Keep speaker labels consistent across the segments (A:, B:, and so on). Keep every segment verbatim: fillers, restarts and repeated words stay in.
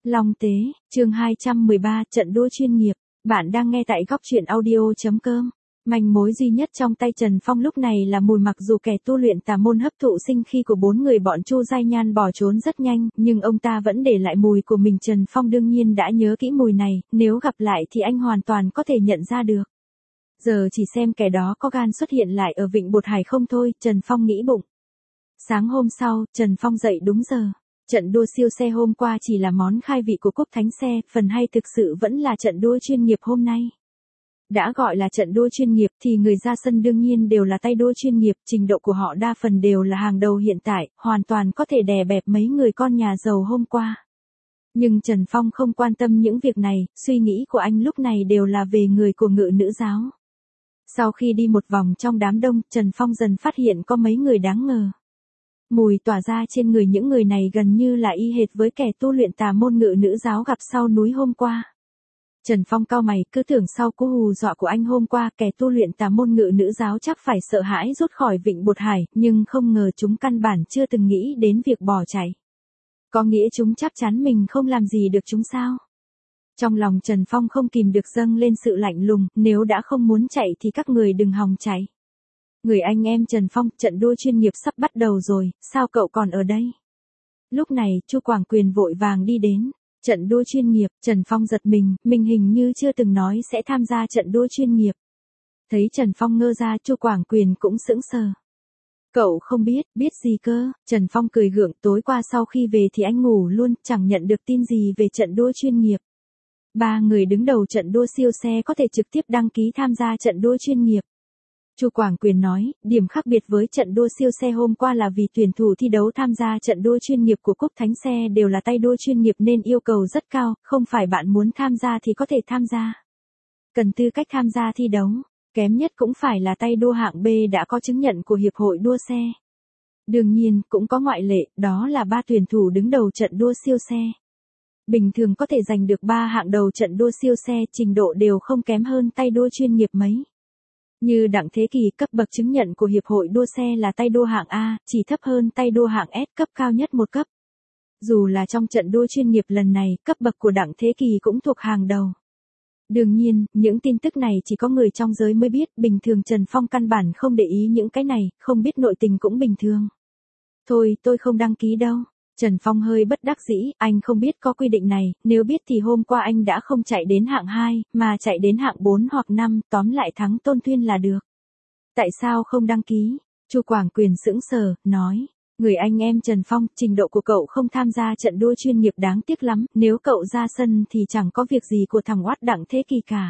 A: Long Tế, chương hai trăm mười ba, trận đua chuyên nghiệp. Bạn đang nghe tại góc truyện audio chấm com. Manh mối duy nhất trong tay Trần Phong lúc này là mùi, mặc dù kẻ tu luyện tà môn hấp thụ sinh khi của bốn người bọn Chu Giai Nhan bỏ trốn rất nhanh, nhưng ông ta vẫn để lại mùi của mình. Trần Phong đương nhiên đã nhớ kỹ mùi này, nếu gặp lại thì anh hoàn toàn có thể nhận ra được. Giờ chỉ xem kẻ đó có gan xuất hiện lại ở Vịnh Bột Hải không thôi, Trần Phong nghĩ bụng. Sáng hôm sau, Trần Phong dậy đúng giờ. Trận đua siêu xe hôm qua chỉ là món khai vị của Cúp Thánh Xe, phần hay thực sự vẫn là trận đua chuyên nghiệp hôm nay. Đã gọi là trận đua chuyên nghiệp thì người ra sân đương nhiên đều là tay đua chuyên nghiệp, trình độ của họ đa phần đều là hàng đầu hiện tại, hoàn toàn có thể đè bẹp mấy người con nhà giàu hôm qua. Nhưng Trần Phong không quan tâm những việc này, suy nghĩ của anh lúc này đều là về người của Ngự Nữ giáo. Sau khi đi một vòng trong đám đông, Trần Phong dần phát hiện có mấy người đáng ngờ. Mùi tỏa ra trên người những người này gần như là y hệt với kẻ tu luyện tà môn Ngự Nữ giáo gặp sau núi hôm qua. Trần Phong cau mày, cứ tưởng sau cú hù dọa của anh hôm qua kẻ tu luyện tà môn Ngự Nữ giáo chắc phải sợ hãi rút khỏi Vịnh Bột Hải, nhưng không ngờ chúng căn bản chưa từng nghĩ đến việc bỏ chạy. Có nghĩa chúng chắc chắn mình không làm gì được chúng sao? Trong lòng Trần Phong không kìm được dâng lên sự lạnh lùng, nếu đã không muốn chạy thì các người đừng hòng chạy. Người anh em Trần Phong, trận đua chuyên nghiệp sắp bắt đầu rồi, sao cậu còn ở đây? Lúc này, Chu Quảng Quyền vội vàng đi đến. Trận đua chuyên nghiệp, Trần Phong giật mình, mình hình như chưa từng nói sẽ tham gia trận đua chuyên nghiệp. Thấy Trần Phong ngơ ra, Chu Quảng Quyền cũng sững sờ. Cậu không biết, biết gì cơ? Trần Phong cười gượng, tối qua sau khi về thì anh ngủ luôn, chẳng nhận được tin gì về trận đua chuyên nghiệp. Ba người đứng đầu trận đua siêu xe có thể trực tiếp đăng ký tham gia trận đua chuyên nghiệp. Chu Quảng Quyền nói, điểm khác biệt với trận đua siêu xe hôm qua là vì tuyển thủ thi đấu tham gia trận đua chuyên nghiệp của Cúp Thánh Xe đều là tay đua chuyên nghiệp nên yêu cầu rất cao, không phải bạn muốn tham gia thì có thể tham gia. Cần tư cách tham gia thi đấu, kém nhất cũng phải là tay đua hạng B đã có chứng nhận của Hiệp hội đua xe. Đương nhiên, cũng có ngoại lệ, đó là ba tuyển thủ đứng đầu trận đua siêu xe. Bình thường có thể giành được ba hạng đầu trận đua siêu xe, trình độ đều không kém hơn tay đua chuyên nghiệp mấy. Như Đặng Thế Kỳ, cấp bậc chứng nhận của Hiệp hội đua xe là tay đua hạng A, chỉ thấp hơn tay đua hạng S, cấp cao nhất một cấp. Dù là trong trận đua chuyên nghiệp lần này, cấp bậc của Đặng Thế Kỳ cũng thuộc hàng đầu. Đương nhiên, những tin tức này chỉ có người trong giới mới biết, bình thường Trần Phong căn bản không để ý những cái này, không biết nội tình cũng bình thường. Thôi, tôi không đăng ký đâu. Trần Phong hơi bất đắc dĩ, anh không biết có quy định này, nếu biết thì hôm qua anh đã không chạy đến hạng hai, mà chạy đến hạng bốn hoặc năm, tóm lại thắng Tôn Tuyên là được. Tại sao không đăng ký? Chu Quảng Quyền sững sờ, nói, người anh em Trần Phong, trình độ của cậu không tham gia trận đua chuyên nghiệp đáng tiếc lắm, nếu cậu ra sân thì chẳng có việc gì của thằng oát Đặng Thế Kỳ cả.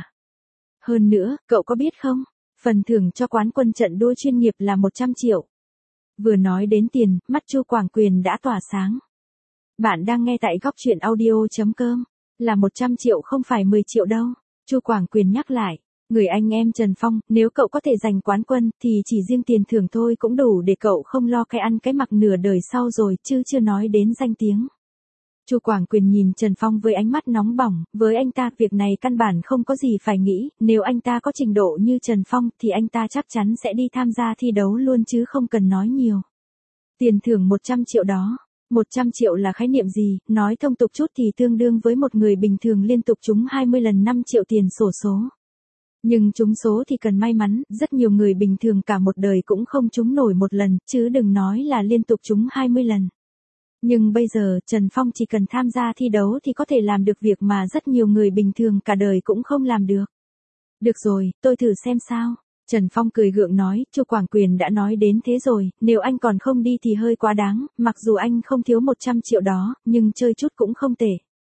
A: Hơn nữa, cậu có biết không, phần thưởng cho quán quân trận đua chuyên nghiệp là một trăm triệu. Vừa nói đến tiền, mắt Chu Quảng Quyền đã tỏa sáng. Bạn đang nghe tại góc truyện audio chấm com, là một trăm triệu không phải mười triệu đâu. Chu Quảng Quyền nhắc lại, người anh em Trần Phong, nếu cậu có thể giành quán quân thì chỉ riêng tiền thưởng thôi cũng đủ để cậu không lo cái ăn cái mặc nửa đời sau rồi, chứ chưa nói đến danh tiếng. Chu Quảng Quyền nhìn Trần Phong với ánh mắt nóng bỏng, với anh ta việc này căn bản không có gì phải nghĩ, nếu anh ta có trình độ như Trần Phong thì anh ta chắc chắn sẽ đi tham gia thi đấu luôn chứ không cần nói nhiều. Tiền thưởng một trăm triệu đó, một trăm triệu là khái niệm gì, nói thông tục chút thì tương đương với một người bình thường liên tục trúng hai mươi lần năm triệu tiền xổ số. Nhưng trúng số thì cần may mắn, rất nhiều người bình thường cả một đời cũng không trúng nổi một lần, chứ đừng nói là liên tục trúng hai mươi lần. Nhưng bây giờ, Trần Phong chỉ cần tham gia thi đấu thì có thể làm được việc mà rất nhiều người bình thường cả đời cũng không làm được. Được rồi, tôi thử xem sao. Trần Phong cười gượng nói, Chu Quảng Quyền đã nói đến thế rồi, nếu anh còn không đi thì hơi quá đáng, mặc dù anh không thiếu một trăm triệu đó, nhưng chơi chút cũng không tệ.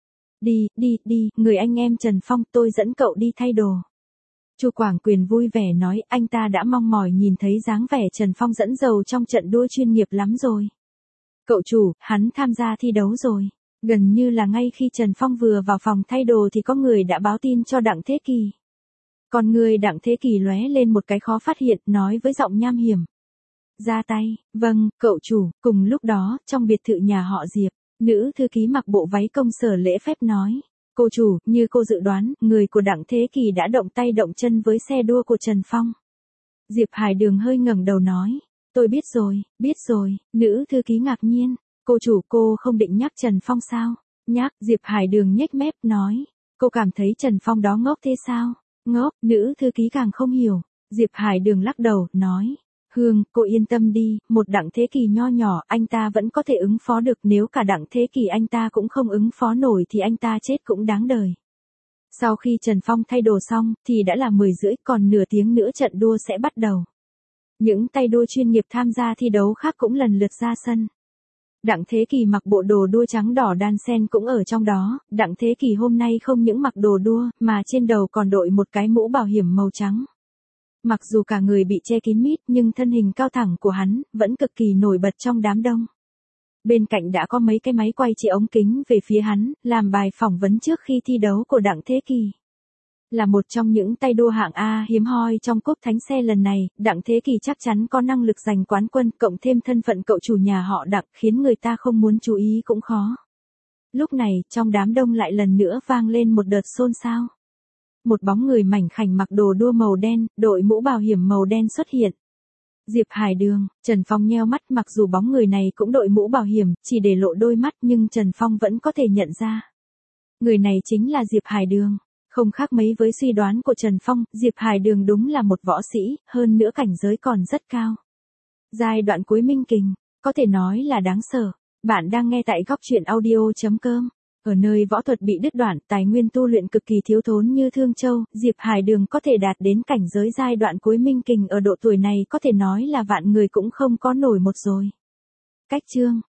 A: Đi, đi, đi, người anh em Trần Phong, tôi dẫn cậu đi thay đồ. Chu Quảng Quyền vui vẻ nói, anh ta đã mong mỏi nhìn thấy dáng vẻ Trần Phong dẫn dầu trong trận đua chuyên nghiệp lắm rồi. Cậu chủ, hắn tham gia thi đấu rồi. Gần như là ngay khi Trần Phong vừa vào phòng thay đồ thì có người đã báo tin cho Đặng Thế Kỳ. Còn người Đặng Thế Kỳ lóe lên một cái khó phát hiện, nói với giọng nham hiểm. Ra tay, vâng, cậu chủ. Cùng lúc đó, trong biệt thự nhà họ Diệp, nữ thư ký mặc bộ váy công sở lễ phép nói. Cô chủ, như cô dự đoán, người của Đặng Thế Kỳ đã động tay động chân với xe đua của Trần Phong. Diệp Hải Đường hơi ngẩng đầu nói. Tôi biết rồi, biết rồi, nữ thư ký ngạc nhiên. Cô chủ, cô không định nhắc Trần Phong sao? Nhác, Diệp Hải Đường nhếch mép nói. Cô cảm thấy Trần Phong đó ngốc thế sao? Ngốc, nữ thư ký càng không hiểu. Diệp Hải Đường lắc đầu, nói. Hương, cô yên tâm đi, một Đặng Thế Kỳ nho nhỏ, anh ta vẫn có thể ứng phó được, nếu cả Đặng Thế Kỳ anh ta cũng không ứng phó nổi thì anh ta chết cũng đáng đời. Sau khi Trần Phong thay đồ xong, thì đã là mười rưỡi, còn nửa tiếng nữa trận đua sẽ bắt đầu. Những tay đua chuyên nghiệp tham gia thi đấu khác cũng lần lượt ra sân. Đặng Thế Kỳ mặc bộ đồ đua trắng đỏ đan sen cũng ở trong đó. Đặng Thế Kỳ hôm nay không những mặc đồ đua, mà trên đầu còn đội một cái mũ bảo hiểm màu trắng. Mặc dù cả người bị che kín mít, nhưng thân hình cao thẳng của hắn vẫn cực kỳ nổi bật trong đám đông. Bên cạnh đã có mấy cái máy quay chỉ ống kính về phía hắn, làm bài phỏng vấn trước khi thi đấu của Đặng Thế Kỳ. Là một trong những tay đua hạng A hiếm hoi trong cúp thánh xe lần này, Đặng Thế Kỳ chắc chắn có năng lực giành quán quân, cộng thêm thân phận cậu chủ nhà họ Đặng khiến người ta không muốn chú ý cũng khó. Lúc này, trong đám đông lại lần nữa vang lên một đợt xôn xao. Một bóng người mảnh khảnh mặc đồ đua màu đen, đội mũ bảo hiểm màu đen xuất hiện. Diệp Hải Đường. Trần Phong nheo mắt, mặc dù bóng người này cũng đội mũ bảo hiểm, chỉ để lộ đôi mắt nhưng Trần Phong vẫn có thể nhận ra. Người này chính là Diệp Hải Đường. Không khác mấy với suy đoán của Trần Phong, Diệp Hải Đường đúng là một võ sĩ, hơn nữa cảnh giới còn rất cao. Giai đoạn cuối minh kình, có thể nói là đáng sợ. Bạn đang nghe tại góc truyện audio chấm com. Ở nơi võ thuật bị đứt đoạn, tài nguyên tu luyện cực kỳ thiếu thốn như Thương Châu, Diệp Hải Đường có thể đạt đến cảnh giới giai đoạn cuối minh kình ở độ tuổi này có thể nói là vạn người cũng không có nổi một rồi. Cách chương